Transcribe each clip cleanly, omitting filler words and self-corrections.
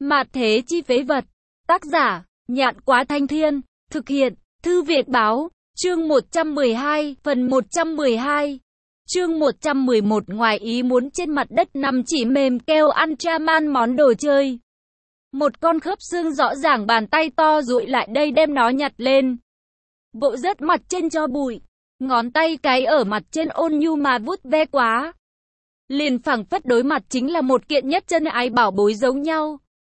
Mạt thế chi phế vật. Tác giả, Nhạn Quá Thanh Thiên. Thực hiện, Thư Việt Báo. Chương 112, phần 112. Chương 111. Ngoài ý muốn trên mặt đất nằm chỉ mềm keo Ultraman món đồ chơi. Một con khớp xương rõ ràng bàn tay to duỗi lại đây đem nó nhặt lên. Vỗ rớt mặt trên cho bụi. Ngón tay cái ở mặt trên ôn nhu mà vuốt ve quá. Liền phảng phất đối mặt chính là một kiện nhất chân ái bảo bối giống nhau.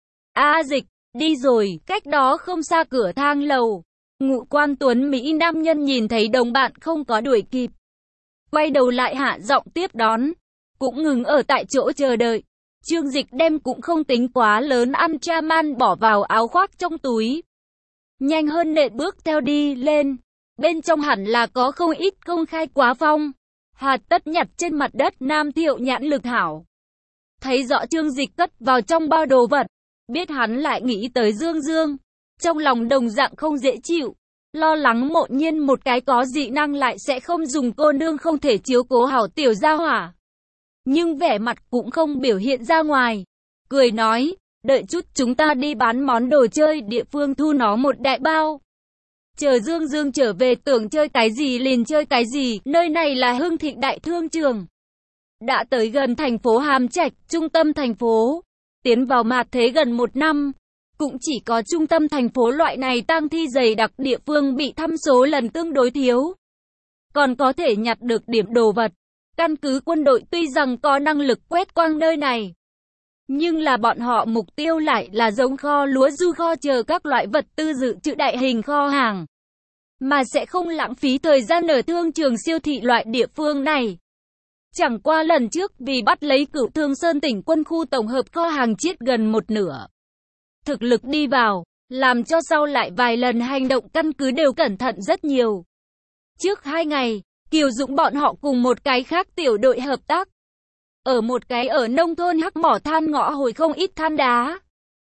A Dịch, đi rồi, cách đó không xa cửa thang lầu. Ngũ quan tuấn Mỹ nam nhân nhìn thấy đồng bạn không có đuổi kịp. Quay đầu lại hạ giọng tiếp đón. Cũng ngừng ở tại chỗ chờ đợi. Trương Dịch đem cũng không tính quá lớn Ultraman bỏ vào áo khoác trong túi. Nhanh hơn nện bước theo đi lên. Bên trong hẳn là có không ít công khai quá phong. Hạt tất nhặt trên mặt đất Nam Thiệu nhãn lực hảo. Thấy rõ Trương Dịch cất vào trong bao đồ vật. Biết hắn lại nghĩ tới Dương Dương. Trong lòng đồng dạng không dễ chịu. Lo lắng Mộ Nhiên một cái có dị năng lại sẽ không dùng cô nương không thể chiếu cố hảo tiểu gia hỏa. Nhưng vẻ mặt cũng không biểu hiện ra ngoài. Cười nói, đợi chút chúng ta đi bán món đồ chơi địa phương thu nó một đại bao. Chờ Dương Dương trở về tưởng chơi cái gì liền chơi cái gì, nơi này là Hưng Thịnh Đại Thương Trường. Đã tới gần thành phố Hàm Trạch, trung tâm thành phố. Tiến vào mạt thế gần 1 năm. Cũng chỉ có trung tâm thành phố loại này tang thi dày đặc địa phương bị thăm số lần tương đối thiếu. Còn có thể nhặt được điểm đồ vật. Căn cứ quân đội tuy rằng có năng lực quét quang nơi này. Nhưng là bọn họ mục tiêu lại là giống kho lúa du kho chờ các loại vật tư dự trữ đại hình kho hàng. Mà sẽ không lãng phí thời gian ở thương trường siêu thị loại địa phương này. Chẳng qua lần trước vì bắt lấy Cửu Thương Sơn tỉnh quân khu tổng hợp kho hàng chiết gần một nửa. Thực lực đi vào, làm cho sau lại vài lần hành động căn cứ đều cẩn thận rất nhiều. Trước 2 ngày, Kiều Dũng bọn họ cùng một cái khác tiểu đội hợp tác. Ở một cái ở nông thôn hắc mỏ than ngõ hồi không ít than đá.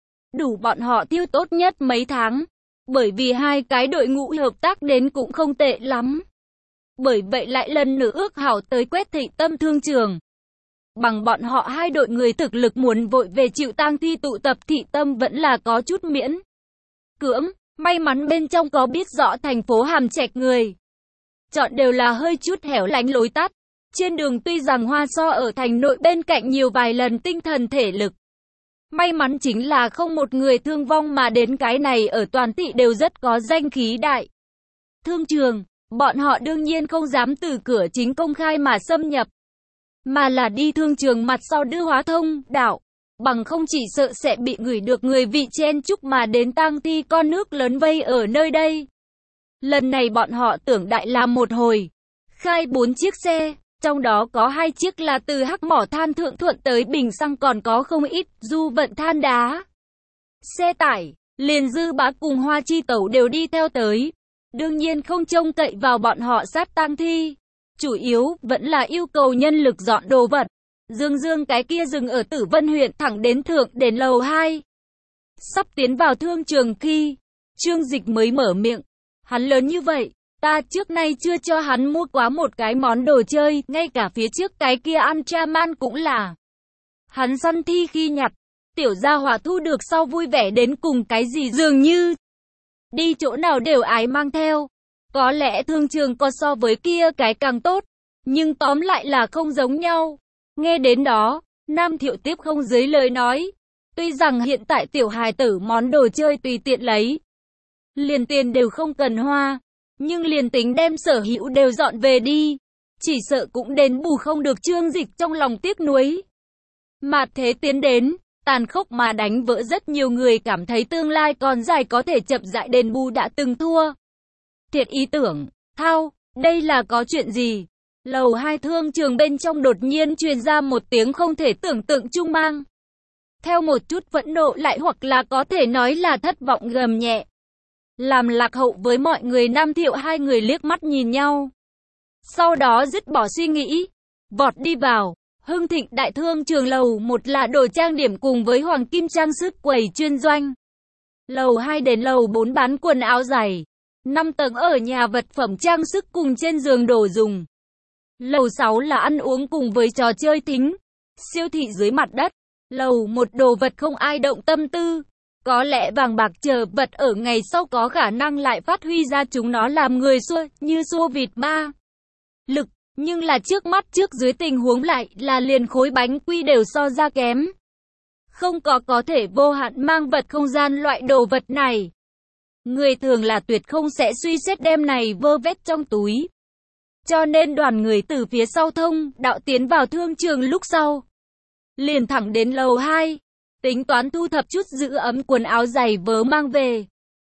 Đủ bọn họ tiêu tốt nhất mấy tháng. Bởi vì hai cái đội ngũ hợp tác đến cũng không tệ lắm. Bởi vậy lại lần nữa ước hảo tới quét Thị Tâm thương trường. Bằng bọn họ hai đội người thực lực muốn vội về chịu tang thi tụ tập Thị Tâm vẫn là có chút miễn cưỡng. May mắn bên trong có biết rõ thành phố Hàm Trạch người. Chọn đều là hơi chút hẻo lánh lối tắt. Trên đường tuy rằng Hoa So ở thành nội bên cạnh nhiều vài lần tinh thần thể lực. May mắn chính là không một người thương vong mà đến cái này ở toàn thị đều rất có danh khí đại. Thương trường, bọn họ đương nhiên không dám từ cửa chính công khai mà xâm nhập. Mà là đi thương trường mặt sau đưa hóa thông, đạo. Bằng không chỉ sợ sẽ bị gửi được người vị chen chúc mà đến tang thi con nước lớn vây ở nơi đây. Lần này bọn họ tưởng đại làm một hồi. Khai 4 chiếc xe. Trong đó có 2 chiếc là từ hắc mỏ than thượng thuận tới bình xăng còn có không ít du vận than đá. Xe tải, liền Dư Bá cùng Hoa Chi Tẩu đều đi theo tới. Đương nhiên không trông cậy vào bọn họ sát tang thi. Chủ yếu vẫn là yêu cầu nhân lực dọn đồ vật. Dương Dương cái kia dừng ở Tử Vân huyện thẳng đến thượng đến lầu 2. Sắp tiến vào thương trường khi Trương Dịch mới mở miệng. Hắn lớn như vậy. Ta trước nay chưa cho hắn mua quá một cái món đồ chơi, ngay cả phía trước cái kia Ultraman cũng là. Hắn săn thi khi nhặt, tiểu gia hỏa thu được sau vui vẻ đến cùng cái gì dường như. Đi chỗ nào đều ái mang theo. Có lẽ thương trường có so với kia cái càng tốt, nhưng tóm lại là không giống nhau. Nghe đến đó, Nam Thiệu tiếp không dưới lời nói. Tuy rằng hiện tại tiểu hài tử món đồ chơi tùy tiện lấy. Liền tiền đều không cần hoa. Nhưng liền tính đem sở hữu đều dọn về đi. Chỉ sợ cũng đền bù không được Trương Dịch trong lòng tiếc nuối. Mạt thế tiến đến, tàn khốc mà đánh vỡ rất nhiều người cảm thấy tương lai còn dài có thể chậm rãi đền bù đã từng thua. Thiệt ý tưởng, thao, đây là có chuyện gì? Lầu 2 thương trường bên trong đột nhiên truyền ra một tiếng không thể tưởng tượng chung mang. Theo một chút phẫn nộ lại hoặc là có thể nói là thất vọng gầm nhẹ. Làm lạc hậu với mọi người. Nam Thiệu hai người liếc mắt nhìn nhau. Sau đó dứt bỏ suy nghĩ. Vọt đi vào. Hưng Thịnh Đại Thương Trường lầu 1 là đồ trang điểm cùng với hoàng kim trang sức quầy chuyên doanh. Lầu 2 đến lầu 4 bán quần áo giày. 5 tầng ở nhà vật phẩm trang sức cùng trên giường đồ dùng. Lầu 6 là ăn uống cùng với trò chơi thính. Siêu thị dưới mặt đất. Lầu một đồ vật không ai động tâm tư. Có lẽ vàng bạc chờ vật ở ngày sau có khả năng lại phát huy ra chúng nó làm người xua, như xua vịt ma lực. Nhưng là trước mắt trước dưới tình huống lại là liền khối bánh quy đều so ra kém. Không có thể vô hạn mang vật không gian loại đồ vật này. Người thường là tuyệt không sẽ suy xét đem này vơ vét trong túi. Cho nên đoàn người từ phía sau thông đạo tiến vào thương trường lúc sau. Liền thẳng đến lầu 2. Tính toán thu thập chút giữ ấm quần áo giày vớ mang về.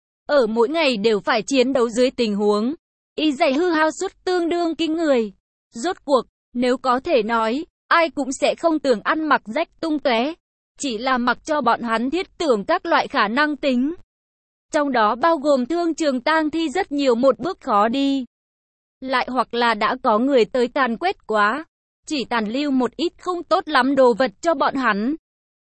Ở mỗi ngày đều phải chiến đấu dưới tình huống. Y giày hư hao suất tương đương kinh người. Rốt cuộc, nếu có thể nói, ai cũng sẽ không tưởng ăn mặc rách tung tóe. Chỉ là mặc cho bọn hắn thiết tưởng các loại khả năng tính. Trong đó bao gồm thương trường tang thi rất nhiều một bước khó đi. Lại hoặc là đã có người tới càn quét quá. Chỉ tàn lưu một ít không tốt lắm đồ vật cho bọn hắn.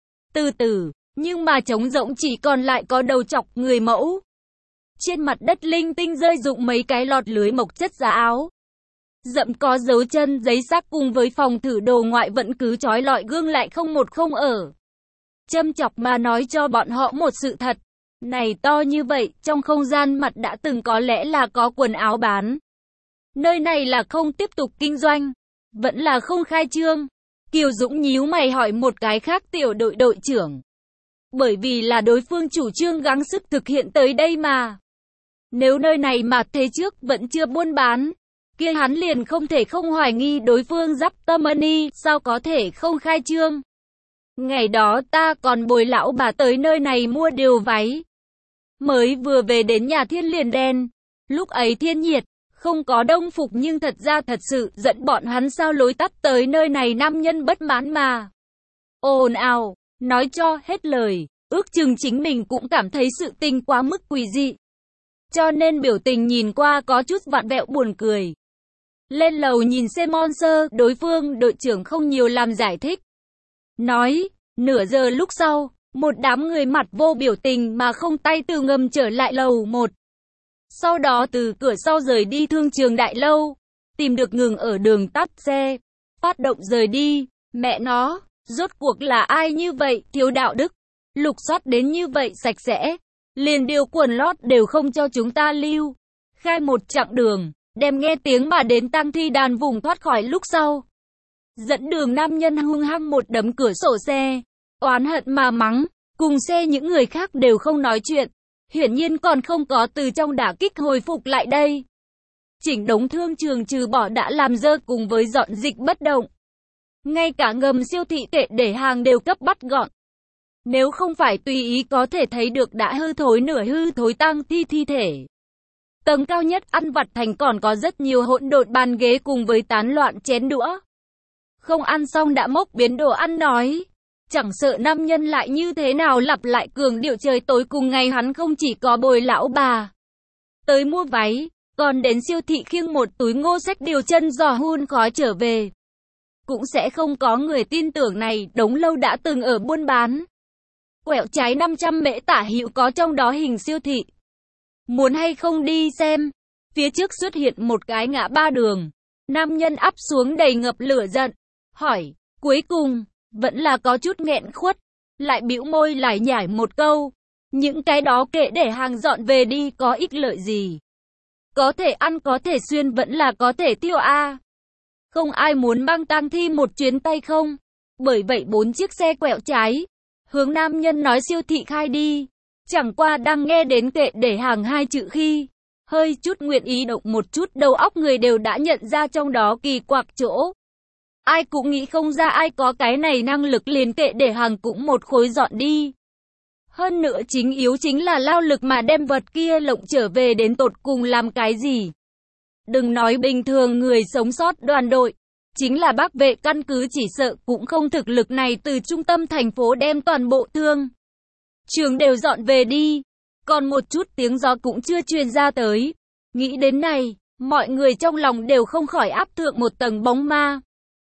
Từ từ, nhưng mà trống rỗng chỉ còn lại có đầu chọc người mẫu. Trên mặt đất linh tinh rơi rụng mấy cái lọt lưới mộc chất giá áo. Dậm có dấu chân giấy xác cùng với phòng thử đồ ngoại vẫn cứ trói lọi gương lại không một không ở. Châm chọc mà nói cho bọn họ một sự thật. Này to như vậy, trong không gian mặt đã từng có lẽ là có quần áo bán. Nơi này là không tiếp tục kinh doanh. Vẫn là không khai trương. Kiều Dũng nhíu mày hỏi một cái khác tiểu đội trưởng. Bởi vì là đối phương chủ trương gắng sức thực hiện tới đây mà. Nếu nơi này mà thế trước vẫn chưa buôn bán, kia hắn liền không thể không hoài nghi đối phương giáp tâm money, sao có thể không khai trương. Ngày đó ta còn bồi lão bà tới nơi này mua điều váy. Mới vừa về đến nhà Thiên liền đen. Lúc ấy thiên nhiệt, không có đông phục nhưng thật ra thật sự giận bọn hắn sao lối tắt tới nơi này nam nhân bất mãn mà. Ồn ào, nói cho hết lời, ước chừng chính mình cũng cảm thấy sự tình quá mức quỷ dị. Cho nên biểu tình nhìn qua có chút vặn vẹo buồn cười. Lên lầu nhìn xem Monster, đối phương đội trưởng không nhiều làm giải thích. Nói, nửa giờ lúc sau, một đám người mặt vô biểu tình mà không tay từ ngầm trở lại lầu 1. Sau đó từ cửa sau rời đi thương trường đại lâu, tìm được ngừng ở đường tắt xe, phát động rời đi. Mẹ nó, rốt cuộc là ai như vậy, thiếu đạo đức, lục soát đến như vậy sạch sẽ, liền điều quần lót đều không cho chúng ta lưu. Khai một chặng đường, đem nghe tiếng mà đến tang thi đàn vùng thoát khỏi lúc sau. Dẫn đường nam nhân hung hăng một đấm cửa sổ xe, oán hận mà mắng, cùng xe những người khác đều không nói chuyện. Hiển nhiên còn không có từ trong đả kích hồi phục lại đây. Chỉnh đống thương trường trừ bỏ đã làm dơ cùng với dọn dịch bất động. Ngay cả ngầm siêu thị kệ để hàng đều cấp bắt gọn. Nếu không phải tùy ý có thể thấy được đã hư thối nửa hư thối tang thi thể. Tầng cao nhất ăn vặt thành còn có rất nhiều hỗn độn bàn ghế cùng với tán loạn chén đũa. Không ăn xong đã mốc biến đồ ăn nói. Chẳng sợ nam nhân lại như thế nào lặp lại cường điệu trời tối cùng ngày hắn không chỉ có bồi lão bà tới mua váy, còn đến siêu thị khiêng một túi ngô sách điều chân giò hun khói trở về. Cũng sẽ không có người tin tưởng này đống lâu đã từng ở buôn bán. Quẹo trái 500 mễ tả hữu có trong đó hình siêu thị. Muốn hay không đi xem? Phía trước xuất hiện một cái ngã ba đường. Nam nhân ắp xuống đầy ngập lửa giận. Hỏi, cuối cùng, vẫn là có chút nghẹn khuất. Lại bĩu môi lải nhải một câu. Những cái đó kệ để hàng dọn về đi có ích lợi gì? Có thể ăn có thể xuyên vẫn là có thể tiêu a. Không ai muốn mang tang thi một chuyến tay không? Bởi vậy 4 chiếc xe quẹo trái. Hướng nam nhân nói siêu thị khai đi. Chẳng qua đang nghe đến kệ để hàng 2 chữ khi. Hơi chút nguyện ý động một chút đầu óc người đều đã nhận ra trong đó kỳ quặc chỗ. Ai cũng nghĩ không ra ai có cái này năng lực liền kệ để hàng cũng một khối dọn đi. Hơn nữa chính yếu chính là lao lực mà đem vật kia lộng trở về đến tột cùng làm cái gì. Đừng nói bình thường người sống sót đoàn đội. Chính là bác vệ căn cứ chỉ sợ cũng không thực lực này từ trung tâm thành phố đem toàn bộ thương trường đều dọn về đi. Còn một chút tiếng gió cũng chưa truyền ra tới. Nghĩ đến này, mọi người trong lòng đều không khỏi áp thượng một tầng bóng ma.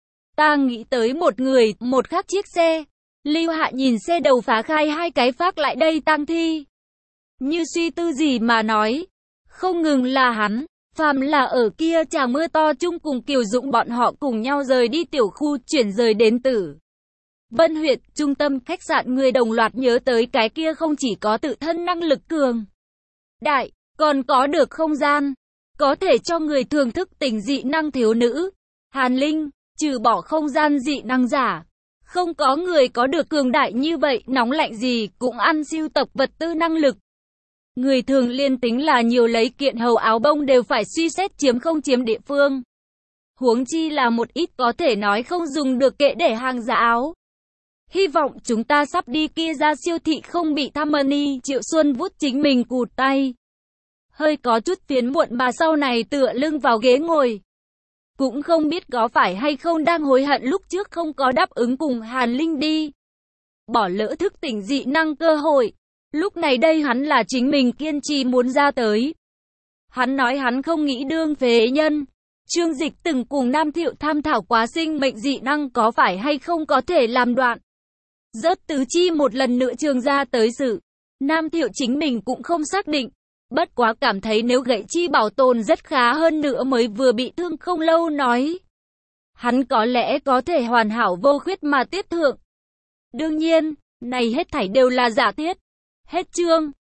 Ta nghĩ tới một người, một khác chiếc xe. Lưu Hạ nhìn xe đầu phá khai 2 cái phát lại đây tang thi. Như suy tư gì mà nói. Không ngừng là hắn, phàm là ở kia tràng mưa to chung cùng Kiều Dũng bọn họ cùng nhau rời đi tiểu khu chuyển rời đến tử Vân Huyệt, trung tâm khách sạn, người đồng loạt nhớ tới cái kia không chỉ có tự thân năng lực cường đại, còn có được không gian, có thể cho người thường thức tỉnh dị năng thiếu nữ. Hàn Linh, trừ bỏ không gian dị năng giả, không có người có được cường đại như vậy, nóng lạnh gì cũng ăn sưu tập vật tư năng lực. Người thường liên tính là nhiều lấy kiện hầu áo bông đều phải suy xét chiếm không chiếm địa phương. Huống chi là một ít có thể nói không dùng được kệ để hàng giá áo. Hy vọng chúng ta sắp đi kia ra siêu thị không bị tham money. Triệu Xuân vuốt chính mình cụt tay. Hơi có chút phiền muộn mà sau này tựa lưng vào ghế ngồi. Cũng không biết có phải hay không đang hối hận lúc trước không có đáp ứng cùng Hàn Linh đi. Bỏ lỡ thức tỉnh dị năng cơ hội. Lúc này đây hắn là chính mình kiên trì muốn ra tới. Hắn nói hắn không nghĩ đương phế nhân. Trương Dịch từng cùng Nam Thiệu tham thảo quá sinh mệnh dị năng có phải hay không có thể làm đoạn. Rớt tứ chi một lần nữa trường ra tới sự. Nam Thiệu chính mình cũng không xác định. Bất quá cảm thấy nếu gãy chi bảo tồn rất khá hơn nữa mới vừa bị thương không lâu nói. Hắn có lẽ có thể hoàn hảo vô khuyết mà tiếp thượng. Đương nhiên, này hết thảy đều là giả thiết. Hết chương.